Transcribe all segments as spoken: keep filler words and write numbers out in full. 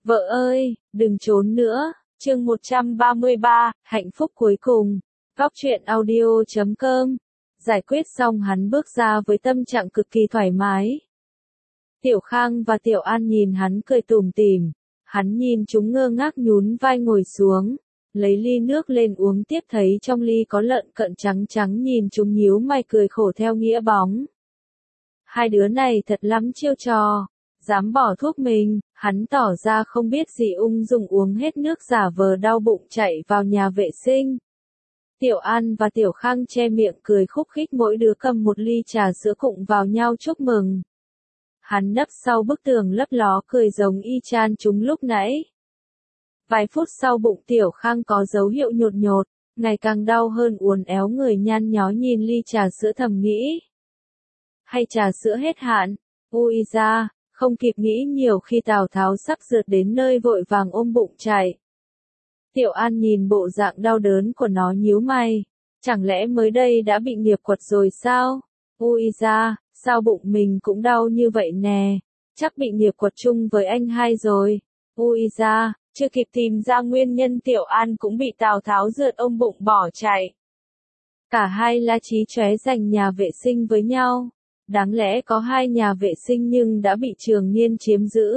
Vợ ơi, đừng trốn nữa. Chương một trăm ba mươi ba, hạnh phúc cuối cùng. Góc truyện audio chấm com. Giải quyết xong hắn bước ra với tâm trạng cực kỳ thoải mái. Tiểu Khang và Tiểu An nhìn hắn cười tủm tỉm. Hắn nhìn chúng ngơ ngác nhún vai ngồi xuống. Lấy ly nước lên uống tiếp, thấy trong ly có lợn cận trắng trắng, nhìn chúng nhíu mày cười khổ theo nghĩa bóng. Hai đứa này thật lắm chiêu trò. Dám bỏ thuốc mình, hắn tỏ ra không biết gì, ung dung uống hết nước, giả vờ đau bụng chạy vào nhà vệ sinh. Tiểu An và Tiểu Khang che miệng cười khúc khích, mỗi đứa cầm một ly trà sữa cụng vào nhau chúc mừng. Hắn nấp sau bức tường lấp ló cười giống y chang chúng lúc nãy. Vài phút sau bụng Tiểu Khang có dấu hiệu nhột nhột, ngày càng đau hơn, uốn éo người nhăn nhó nhìn ly trà sữa thầm nghĩ. Hay trà sữa hết hạn, ui da. Không kịp nghĩ nhiều khi Tào Tháo sắp rượt đến nơi, vội vàng ôm bụng chạy. Tiểu An nhìn bộ dạng đau đớn của nó nhíu mày. Chẳng lẽ mới đây đã bị nghiệp quật rồi sao? Ui da, sao bụng mình cũng đau như vậy nè? Chắc bị nghiệp quật chung với anh hai rồi. Ui da, chưa kịp tìm ra nguyên nhân, Tiểu An cũng bị Tào Tháo rượt ôm bụng bỏ chạy. Cả hai la chí chóe giành nhà vệ sinh với nhau. Đáng lẽ có hai nhà vệ sinh nhưng đã bị Trường Niên chiếm giữ.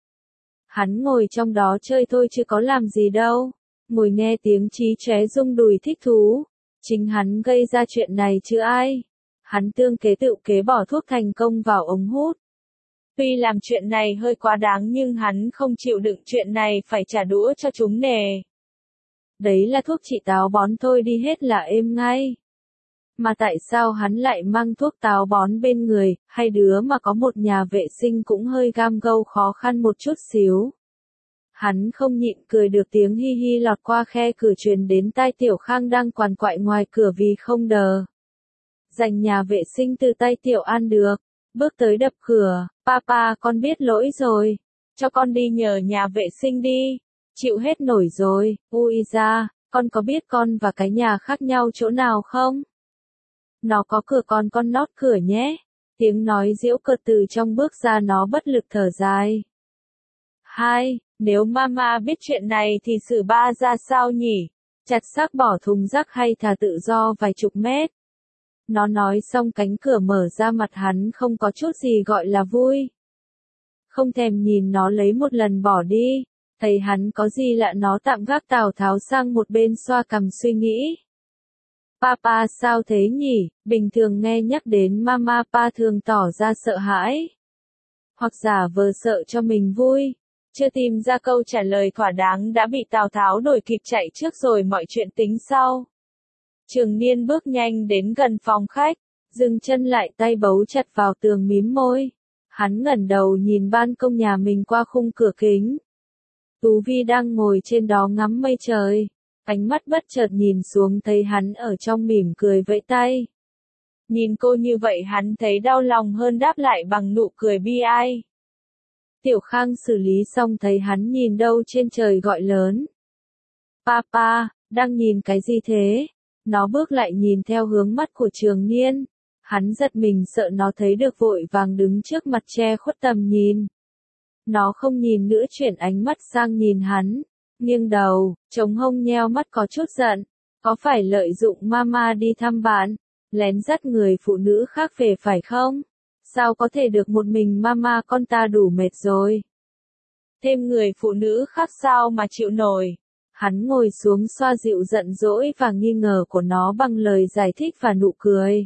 Hắn ngồi trong đó chơi thôi chứ có làm gì đâu. Ngồi nghe tiếng chí chóe rung đùi thích thú. Chính hắn gây ra chuyện này chứ ai. Hắn tương kế tự kế bỏ thuốc thành công vào ống hút. Tuy làm chuyện này hơi quá đáng nhưng hắn không chịu đựng chuyện này phải trả đũa cho chúng nè. Đấy là thuốc trị táo bón thôi, đi hết là êm ngay. Mà tại sao hắn lại mang thuốc táo bón bên người? Hai đứa mà có một nhà vệ sinh cũng hơi gam gâu khó khăn một chút xíu. Hắn không nhịn cười được, tiếng hi hi lọt qua khe cửa truyền đến tai Tiểu Khang đang quằn quại ngoài cửa vì không đờ giành nhà vệ sinh từ tay Tiểu An được. Bước tới đập cửa, papa con biết lỗi rồi. Cho con đi nhờ nhà vệ sinh đi. Chịu hết nổi rồi. Ui da, con có biết con và cái nhà khác nhau chỗ nào không? Nó có cửa, con con nót cửa nhé. Tiếng nói giễu cợt từ trong bước ra, nó bất lực thở dài. Hai, nếu mama biết chuyện này thì xử ba ra sao nhỉ? Chặt xác bỏ thùng rác hay thả tự do vài chục mét? Nó nói xong cánh cửa mở ra, mặt hắn không có chút gì gọi là vui. Không thèm nhìn nó lấy một lần bỏ đi. Thấy hắn có gì lạ, nó tạm gác Tào Tháo sang một bên, xoa cằm suy nghĩ. Papa sao thế nhỉ? Bình thường nghe nhắc đến mama, pa thường tỏ ra sợ hãi. Hoặc giả vờ sợ cho mình vui. Chưa tìm ra câu trả lời thỏa đáng đã bị Tào Tháo đuổi kịp chạy trước rồi, mọi chuyện tính sau. Trường Niên bước nhanh đến gần phòng khách, dừng chân lại, tay bấu chặt vào tường, mím môi. Hắn ngẩng đầu nhìn ban công nhà mình qua khung cửa kính. Tú Vi đang ngồi trên đó ngắm mây trời. Ánh mắt bất chợt nhìn xuống thấy hắn ở trong, mỉm cười vẫy tay. Nhìn cô như vậy hắn thấy đau lòng hơn, đáp lại bằng nụ cười bi ai. Tiểu Khang xử lý xong thấy hắn nhìn đâu trên trời gọi lớn. Papa, đang nhìn cái gì thế? Nó bước lại nhìn theo hướng mắt của Trường Niên. Hắn giật mình sợ nó thấy được, vội vàng đứng trước mặt che khuất tầm nhìn. Nó không nhìn nữa, chuyển ánh mắt sang nhìn hắn. Nghiêng đầu, chống hông nheo mắt có chút giận. Có phải lợi dụng mama đi thăm bạn, lén dắt người phụ nữ khác về phải không? Sao có thể được, một mình mama con ta đủ mệt rồi. Thêm người phụ nữ khác sao mà chịu nổi. Hắn ngồi xuống xoa dịu giận dỗi và nghi ngờ của nó bằng lời giải thích và nụ cười.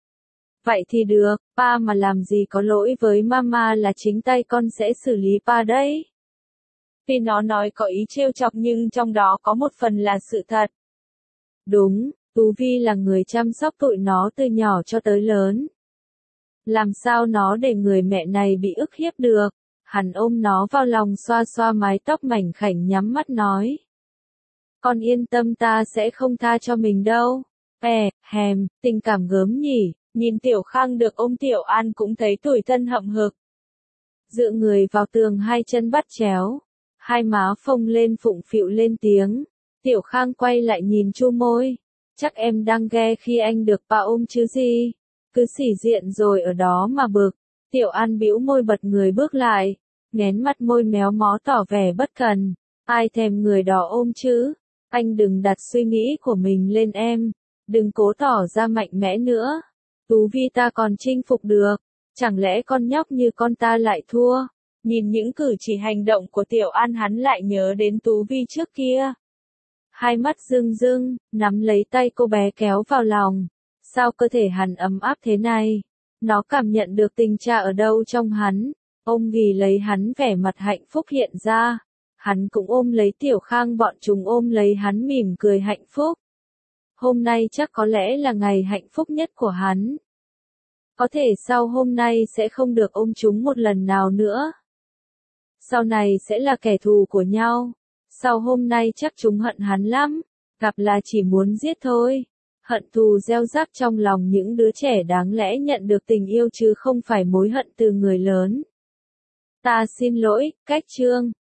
Vậy thì được, pa mà làm gì có lỗi với mama là chính tay con sẽ xử lý pa đấy. Tuy nó nói có ý trêu chọc nhưng trong đó có một phần là sự thật. Đúng, Tú Vi là người chăm sóc tụi nó từ nhỏ cho tới lớn. Làm sao nó để người mẹ này bị ức hiếp được? Hắn ôm nó vào lòng, xoa xoa mái tóc mảnh khảnh, nhắm mắt nói. Con yên tâm, ta sẽ không tha cho mình đâu. È, hèm, tình cảm gớm nhỉ. Nhìn Tiểu Khang được ôm, Tiểu An cũng thấy tủi thân hậm hực. Dựa người vào tường, hai chân bắt chéo. Hai má phồng lên, phụng phịu lên tiếng. Tiểu Khang quay lại nhìn chu môi. Chắc em đang ghe khi anh được pa ôm chứ gì. Cứ xỉ diện rồi ở đó mà bực. Tiểu An bĩu môi bật người bước lại. nghén mặt môi méo mó tỏ vẻ bất cần. Ai thèm người đó ôm chứ? Anh đừng đặt suy nghĩ của mình lên em. Đừng cố tỏ ra mạnh mẽ nữa. Tú Vi ta còn chinh phục được. Chẳng lẽ con nhóc như con ta lại thua? Nhìn những cử chỉ hành động của Tiểu An hắn lại nhớ đến Tú Vi trước kia. Hai mắt rưng rưng, nắm lấy tay cô bé kéo vào lòng. Sao cơ thể hắn ấm áp thế này? Nó cảm nhận được tình cha ở đâu trong hắn. Ôm ghì lấy hắn vẻ mặt hạnh phúc hiện ra. Hắn cũng ôm lấy Tiểu Khang bọn chúng ôm lấy hắn mỉm cười hạnh phúc. Hôm nay chắc có lẽ là ngày hạnh phúc nhất của hắn. Có thể sau hôm nay sẽ không được ôm chúng một lần nào nữa. Sau này sẽ là kẻ thù của nhau. Sau hôm nay chắc chúng hận hắn lắm. Gặp là chỉ muốn giết thôi. Hận thù gieo rắc trong lòng những đứa trẻ đáng lẽ nhận được tình yêu chứ không phải mối hận từ người lớn. Ta xin lỗi, cách chương.